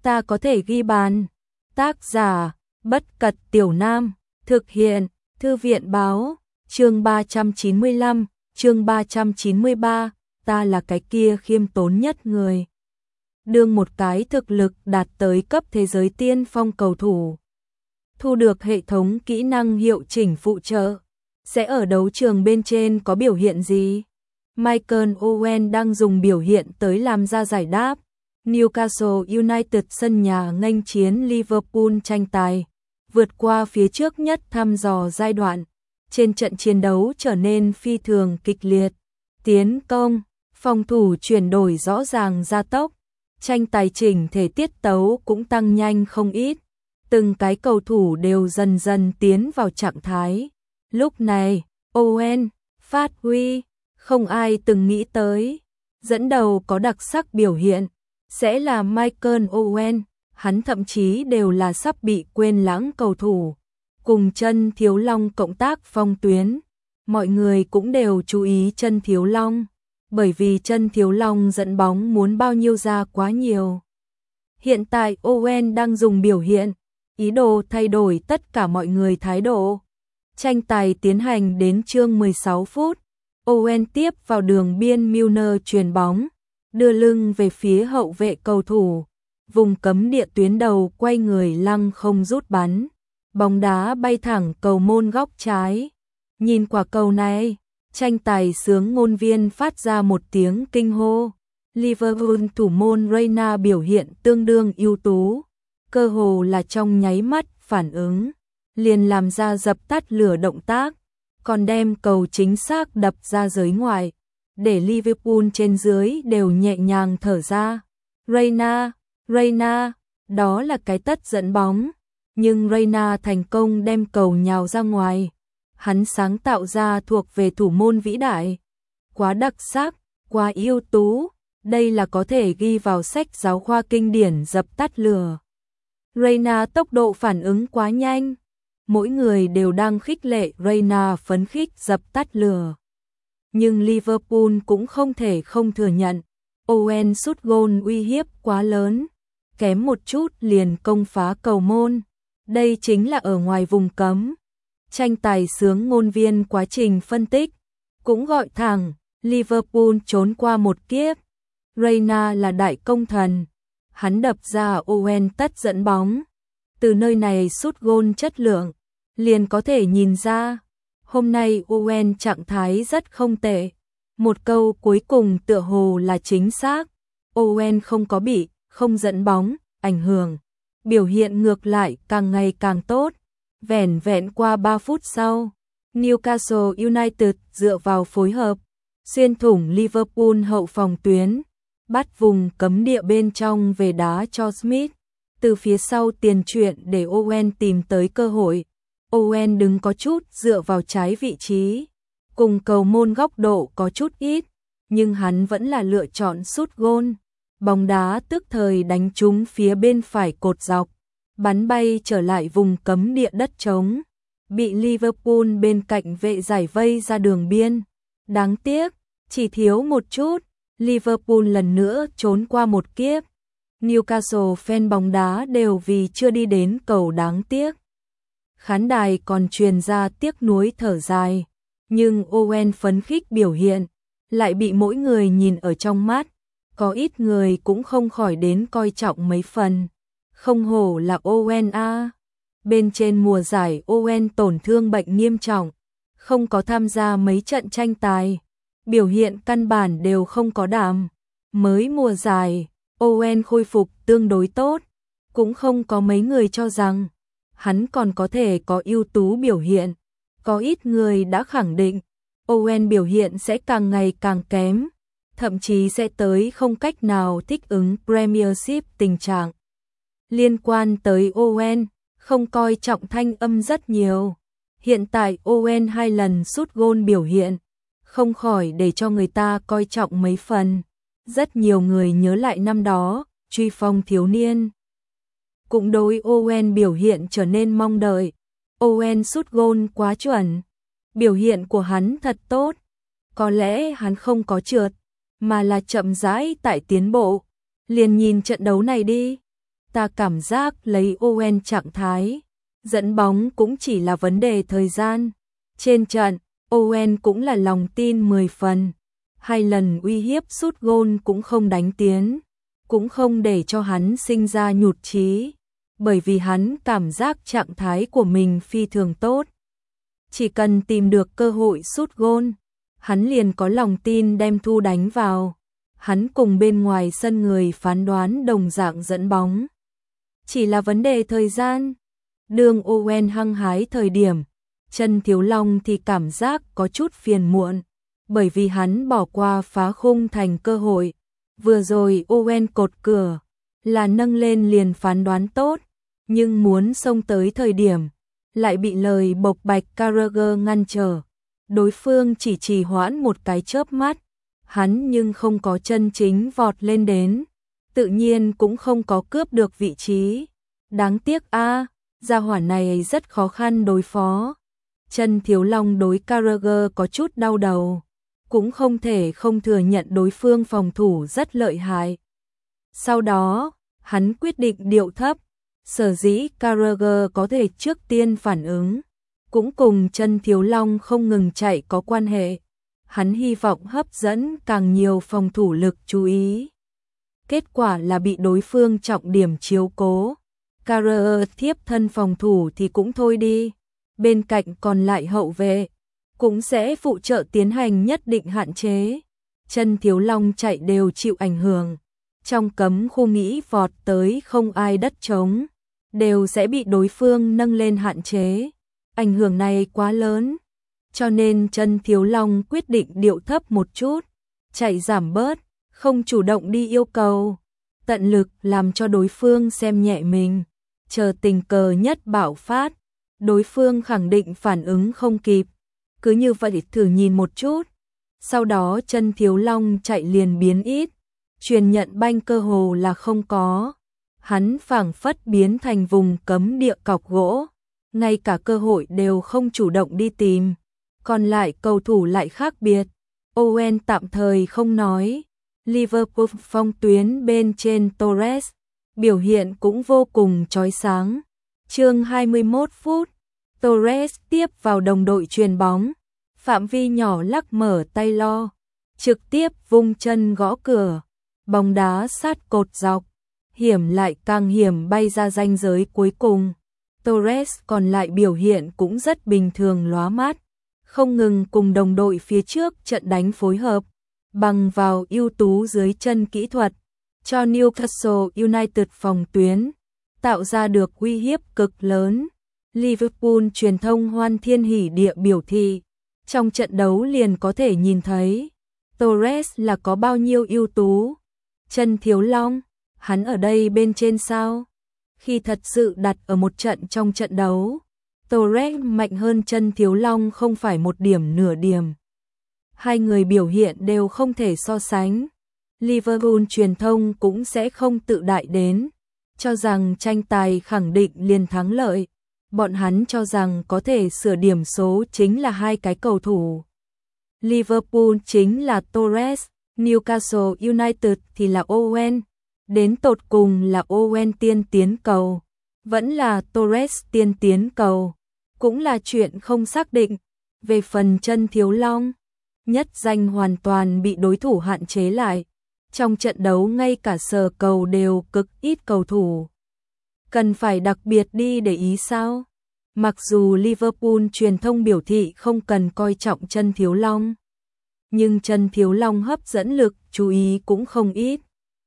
ta có thể ghi bàn. Tác giả, Bất Cật Tiểu Nam, thực hiện, Thư viện Báo, chương 395, chương 393, ta là cái kia khiêm tốn nhất người. Đương một cái thực lực đạt tới cấp thế giới tiên phong cầu thủ, thu được hệ thống kỹ năng hiệu chỉnh phụ trợ, sẽ ở đấu trường bên trên có biểu hiện gì? Michael Owen đang dùng biểu hiện tới làm ra giải đáp. Newcastle United sân nhà nghênh chiến Liverpool tranh tài, vượt qua phía trước nhất thăm dò giai đoạn. Trên trận chiến đấu trở nên phi thường kịch liệt, tiến công, phòng thủ chuyển đổi rõ ràng gia tốc, tranh tài chỉnh thể tiết tấu cũng tăng nhanh không ít. Từng cái cầu thủ đều dần dần tiến vào trạng thái. Lúc này, Owen phát huy, không ai từng nghĩ tới. Dẫn đầu có đặc sắc biểu hiện sẽ là Michael Owen, hắn thậm chí đều là sắp bị quên lãng cầu thủ. Cùng Chân Thiếu Long cộng tác phong tuyến, mọi người cũng đều chú ý Chân Thiếu Long, bởi vì Chân Thiếu Long dẫn bóng muốn bao nhiêu ra quá nhiều. Hiện tại Owen đang dùng biểu hiện, ý đồ thay đổi tất cả mọi người thái độ. Tranh tài tiến hành đến chương 16 phút, Owen tiếp vào đường biên Milner chuyền bóng, đưa lưng về phía hậu vệ cầu thủ, vùng cấm địa tuyến đầu quay người lăng không rút bắn. Bóng đá bay thẳng cầu môn góc trái. Nhìn quả cầu này, tranh tài xướng ngôn viên phát ra một tiếng kinh hô. Liverpool thủ môn Reina biểu hiện tương đương ưu tú, cơ hồ là trong nháy mắt phản ứng, liền làm ra dập tắt lửa động tác, còn đem cầu chính xác đập ra giới ngoài, để Liverpool trên dưới đều nhẹ nhàng thở ra. Reina, đó là cái tất dẫn bóng. Nhưng Reina thành công đem cầu nhào ra ngoài. Hắn sáng tạo ra thuộc về thủ môn vĩ đại. Quá đặc sắc, quá ưu tú, đây là có thể ghi vào sách giáo khoa kinh điển dập tắt lửa. Reina tốc độ phản ứng quá nhanh. Mỗi người đều đang khích lệ Reina phấn khích dập tắt lửa. Nhưng Liverpool cũng không thể không thừa nhận. Owen sút gôn uy hiếp quá lớn. Kém một chút liền công phá cầu môn. Đây chính là ở ngoài vùng cấm. Tranh tài xướng ngôn viên quá trình phân tích, cũng gọi thẳng, Liverpool trốn qua một kiếp. Reina là đại công thần. Hắn đập ra Owen tất dẫn bóng. Từ nơi này sút gôn chất lượng, liền có thể nhìn ra. Hôm nay Owen trạng thái rất không tệ. Một câu cuối cùng tựa hồ là chính xác. Owen không có bị, không dẫn bóng, ảnh hưởng. Biểu hiện ngược lại càng ngày càng tốt. Vẻn vẹn qua 3 phút sau, Newcastle United dựa vào phối hợp, xuyên thủng Liverpool hậu phòng tuyến, bắt vùng cấm địa bên trong về đá cho Smith. Từ phía sau tiền truyện để Owen tìm tới cơ hội. Owen đứng có chút dựa vào trái vị trí, cùng cầu môn góc độ có chút ít, nhưng hắn vẫn là lựa chọn sút gôn. Bóng đá tức thời đánh trúng phía bên phải cột dọc, bắn bay trở lại vùng cấm địa đất trống, bị Liverpool bên cạnh vệ giải vây ra đường biên. Đáng tiếc, chỉ thiếu một chút, Liverpool lần nữa trốn qua một kiếp. Newcastle fan bóng đá đều vì chưa đi đến cầu đáng tiếc. Khán đài còn truyền ra tiếc nuối thở dài, nhưng Owen phấn khích biểu hiện, lại bị mỗi người nhìn ở trong mắt. Có ít người cũng không khỏi đến coi trọng mấy phần. Không hổ là Owen a. Bên trên mùa giải Owen tổn thương bệnh nghiêm trọng, không có tham gia mấy trận tranh tài, biểu hiện căn bản đều không có đảm. Mới mùa giải, Owen khôi phục tương đối tốt, cũng không có mấy người cho rằng hắn còn có thể có ưu tú biểu hiện. Có ít người đã khẳng định Owen biểu hiện sẽ càng ngày càng kém, thậm chí sẽ tới không cách nào thích ứng Premiership tình trạng. Liên quan tới Owen, không coi trọng thanh âm rất nhiều. Hiện tại Owen 2 lần sút gôn biểu hiện, không khỏi để cho người ta coi trọng mấy phần. Rất nhiều người nhớ lại năm đó, truy phong thiếu niên. Cũng đối Owen biểu hiện trở nên mong đợi. Owen sút gôn quá chuẩn. Biểu hiện của hắn thật tốt. Có lẽ hắn không có trượt, mà là chậm rãi tại tiến bộ. Liền nhìn trận đấu này đi. Ta cảm giác lấy Owen trạng thái dẫn bóng cũng chỉ là vấn đề thời gian. Trên trận, Owen cũng là lòng tin 10 phần. 2 lần uy hiếp sút gôn cũng không đánh tiến, cũng không để cho hắn sinh ra nhụt chí, bởi vì hắn cảm giác trạng thái của mình phi thường tốt. Chỉ cần tìm được cơ hội sút gôn, hắn liền có lòng tin đem thu đánh vào. Hắn cùng bên ngoài sân người phán đoán đồng dạng dẫn bóng. Chỉ là vấn đề thời gian. Đường Owen hăng hái thời điểm, Chân Thiếu Long thì cảm giác có chút phiền muộn, bởi vì hắn bỏ qua phá khung thành cơ hội. Vừa rồi Owen cột cửa, là nâng lên liền phán đoán tốt, nhưng muốn xông tới thời điểm, lại bị lời bộc bạch Carragher ngăn trở. Đối phương chỉ trì hoãn một cái chớp mắt, hắn nhưng không có chân chính vọt lên đến, tự nhiên cũng không có cướp được vị trí. Đáng tiếc gia hỏa này rất khó khăn đối phó. Chân Thiếu Long đối Carragher có chút đau đầu, cũng không thể không thừa nhận đối phương phòng thủ rất lợi hại. Sau đó, hắn quyết định điệu thấp, sở dĩ Carragher có thể trước tiên phản ứng, cũng cùng Chân Thiếu Long không ngừng chạy có quan hệ. Hắn hy vọng hấp dẫn càng nhiều phòng thủ lực chú ý. Kết quả là bị đối phương trọng điểm chiếu cố. Carragher thiếp thân phòng thủ thì cũng thôi đi, bên cạnh còn lại hậu vệ cũng sẽ phụ trợ tiến hành nhất định hạn chế. Chân Thiếu Long chạy đều chịu ảnh hưởng. Trong cấm khu nghĩ vọt tới không ai đất trống, đều sẽ bị đối phương nâng lên hạn chế. Ảnh hưởng này quá lớn, cho nên Chân Thiếu Long quyết định điệu thấp một chút, chạy giảm bớt, không chủ động đi yêu cầu, tận lực làm cho đối phương xem nhẹ mình, chờ tình cờ nhất bạo phát, đối phương khẳng định phản ứng không kịp. Cứ như vậy thử nhìn một chút, sau đó Chân Thiếu Long chạy liền biến ít, truyền nhận banh cơ hồ là không có. Hắn phảng phất biến thành vùng cấm địa cọc gỗ, ngay cả cơ hội đều không chủ động đi tìm. Còn lại cầu thủ lại khác biệt. Owen tạm thời không nói. Liverpool phong tuyến bên trên Torres, biểu hiện cũng vô cùng chói sáng. Chương 21 phút, Torres tiếp vào đồng đội chuyền bóng, phạm vi nhỏ lắc mở tay lo, trực tiếp vung chân gõ cửa, bóng đá sát cột dọc, hiểm lại càng hiểm bay ra ranh giới cuối cùng. Torres còn lại biểu hiện cũng rất bình thường lóa mắt, không ngừng cùng đồng đội phía trước trận đánh phối hợp, bằng vào ưu tú dưới chân kỹ thuật, cho Newcastle United phòng tuyến, tạo ra được uy hiếp cực lớn. Liverpool truyền thông hoan thiên hỉ địa biểu thị, trong trận đấu liền có thể nhìn thấy Torres là có bao nhiêu ưu tú. Chân Thiếu Long, hắn ở đây bên trên sao? Khi thật sự đặt ở một trận trong trận đấu, Torres mạnh hơn Chân Thiếu Long không phải một điểm nửa điểm. Hai người biểu hiện đều không thể so sánh. Liverpool truyền thông cũng sẽ không tự đại đến, cho rằng tranh tài khẳng định liền thắng lợi. Bọn hắn cho rằng có thể sửa điểm số chính là hai cái cầu thủ. Liverpool chính là Torres, Newcastle United thì là Owen. Đến tột cùng là Owen tiên tiến cầu, vẫn là Torres tiên tiến cầu, cũng là chuyện không xác định. Về phần Chân Thiếu Long, nhất danh hoàn toàn bị đối thủ hạn chế lại. Trong trận đấu ngay cả sờ cầu đều cực ít cầu thủ. Cần phải đặc biệt đi để ý sao? Mặc dù Liverpool truyền thông biểu thị không cần coi trọng Chân Thiếu Long, nhưng Chân Thiếu Long hấp dẫn lực chú ý cũng không ít.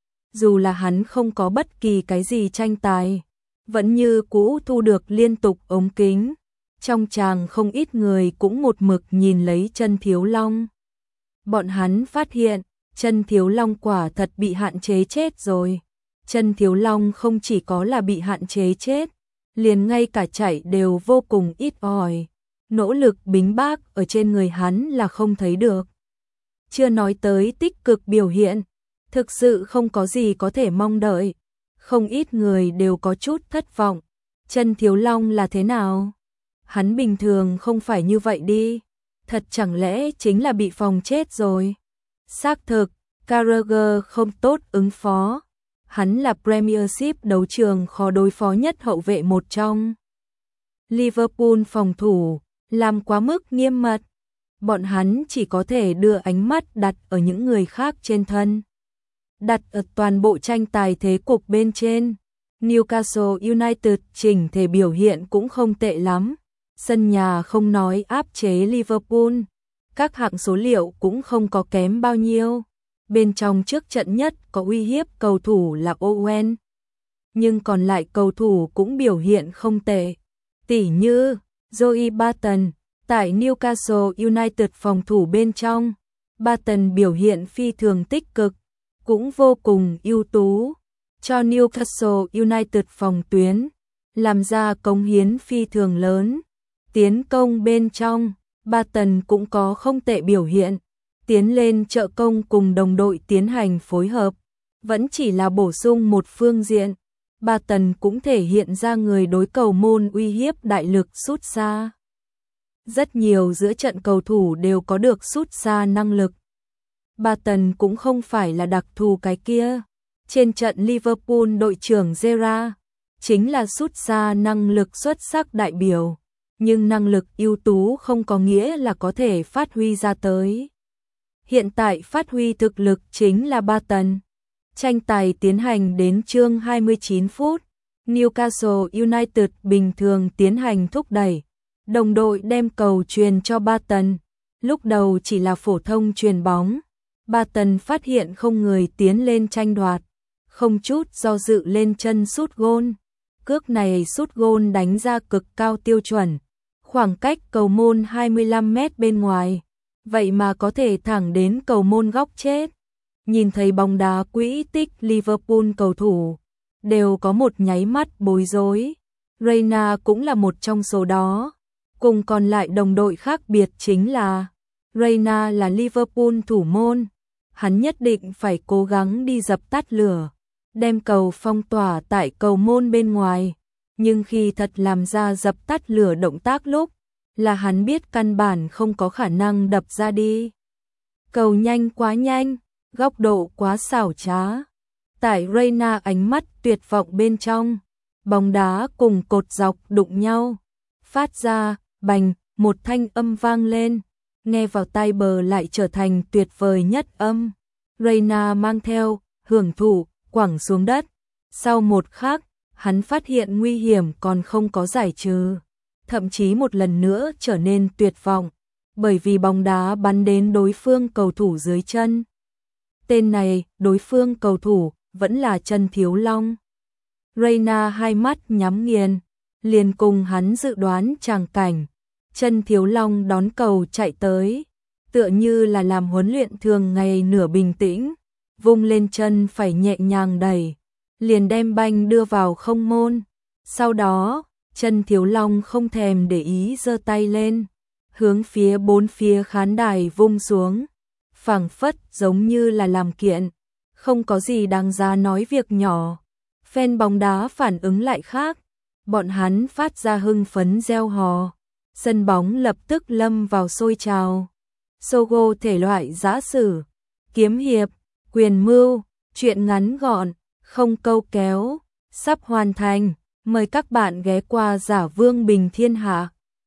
Dù là hắn không có bất kỳ cái gì tranh tài, vẫn như cũ thu được liên tục ống kính. Trong tràng không ít người cũng một mực nhìn lấy Chân Thiếu Long. Bọn hắn phát hiện, Chân Thiếu Long quả thật bị hạn chế chết rồi. Chân Thiếu Long không chỉ có là bị hạn chế chết, liền ngay cả chạy đều vô cùng ít ỏi. Nỗ lực bính bác ở trên người hắn là không thấy được. Chưa nói tới tích cực biểu hiện, thực sự không có gì có thể mong đợi. Không ít người đều có chút thất vọng. Chân Thiếu Long là thế nào? Hắn bình thường không phải như vậy đi. Thật chẳng lẽ chính là bị phòng chết rồi? Xác thực, Carragher không tốt ứng phó. Hắn là Premiership đấu trường khó đối phó nhất hậu vệ một trong. Liverpool phòng thủ làm quá mức nghiêm mật. Bọn hắn chỉ có thể đưa ánh mắt đặt ở những người khác trên thân. Đặt ở toàn bộ tranh tài thế cục bên trên. Newcastle United chỉnh thể biểu hiện cũng không tệ lắm. Sân nhà không nói áp chế Liverpool. Các hạng số liệu cũng không có kém bao nhiêu. Bên trong trước trận nhất có uy hiếp cầu thủ là Owen. Nhưng còn lại cầu thủ cũng biểu hiện không tệ. Tỉ như Joey Barton. Tại Newcastle United phòng thủ bên trong, Barton biểu hiện phi thường tích cực, cũng vô cùng ưu tú, cho Newcastle United phòng tuyến, làm ra cống hiến phi thường lớn. Tiến công bên trong, Barton cũng có không tệ biểu hiện, tiến lên trợ công cùng đồng đội tiến hành phối hợp, vẫn chỉ là bổ sung một phương diện. Barton cũng thể hiện ra người đối cầu môn uy hiếp đại lực sút xa. Rất nhiều giữa trận cầu thủ đều có được sút xa năng lực. Barton cũng không phải là đặc thù cái kia. Trên trận Liverpool đội trưởng Gerrard chính là sút xa năng lực xuất sắc đại biểu, nhưng năng lực ưu tú không có nghĩa là có thể phát huy ra tới. Hiện tại phát huy thực lực chính là Barton. Tranh tài tiến hành đến chương 29 phút, Newcastle United bình thường tiến hành thúc đẩy. Đồng đội đem cầu truyền cho Barton, lúc đầu chỉ là phổ thông truyền bóng. Barton phát hiện không người tiến lên tranh đoạt, không chút do dự lên chân sút gôn. Cước này sút gôn đánh ra cực cao tiêu chuẩn, khoảng cách cầu môn 25 mét bên ngoài, vậy mà có thể thẳng đến cầu môn góc chết. Nhìn thấy bóng đá quỹ tích Liverpool cầu thủ, đều có một nháy mắt bối rối. Reina cũng là một trong số đó. Cùng còn lại đồng đội khác biệt chính là Reina là Liverpool thủ môn, hắn nhất định phải cố gắng đi dập tắt lửa, đem cầu phong tỏa tại cầu môn bên ngoài, nhưng khi thật làm ra dập tắt lửa động tác lúc, là hắn biết căn bản không có khả năng đập ra đi. Cầu nhanh quá nhanh, góc độ quá xảo trá. Tại Reina ánh mắt tuyệt vọng bên trong, bóng đá cùng cột dọc đụng nhau, phát ra bành, một thanh âm vang lên, nghe vào tai bờ lại trở thành tuyệt vời nhất âm. Reina mang theo, hưởng thụ, quẳng xuống đất. Sau một khắc, hắn phát hiện nguy hiểm còn không có giải trừ. Thậm chí một lần nữa trở nên tuyệt vọng, bởi vì bóng đá bắn đến đối phương cầu thủ dưới chân. Tên này, đối phương cầu thủ, vẫn là Trần Thiếu Long. Reina hai mắt nhắm nghiền, liền cùng hắn dự đoán tràng cảnh. Trần Thiếu Long đón cầu chạy tới, tựa như là làm huấn luyện thường ngày nửa bình tĩnh, vung lên chân phải nhẹ nhàng đẩy, liền đem banh đưa vào không môn. Sau đó, Trần Thiếu Long không thèm để ý giơ tay lên, hướng phía bốn phía khán đài vung xuống, phảng phất giống như là làm kiện, không có gì đáng giá nói việc nhỏ. Fan bóng đá phản ứng lại khác, bọn hắn phát ra hưng phấn reo hò. Sân bóng lập tức lâm vào sôi trào. Sogo thể loại giã sử, kiếm hiệp, quyền mưu, truyện ngắn gọn, không câu kéo, sắp hoàn thành. Mời các bạn ghé qua Giả Vương Bình Thiên Hạ.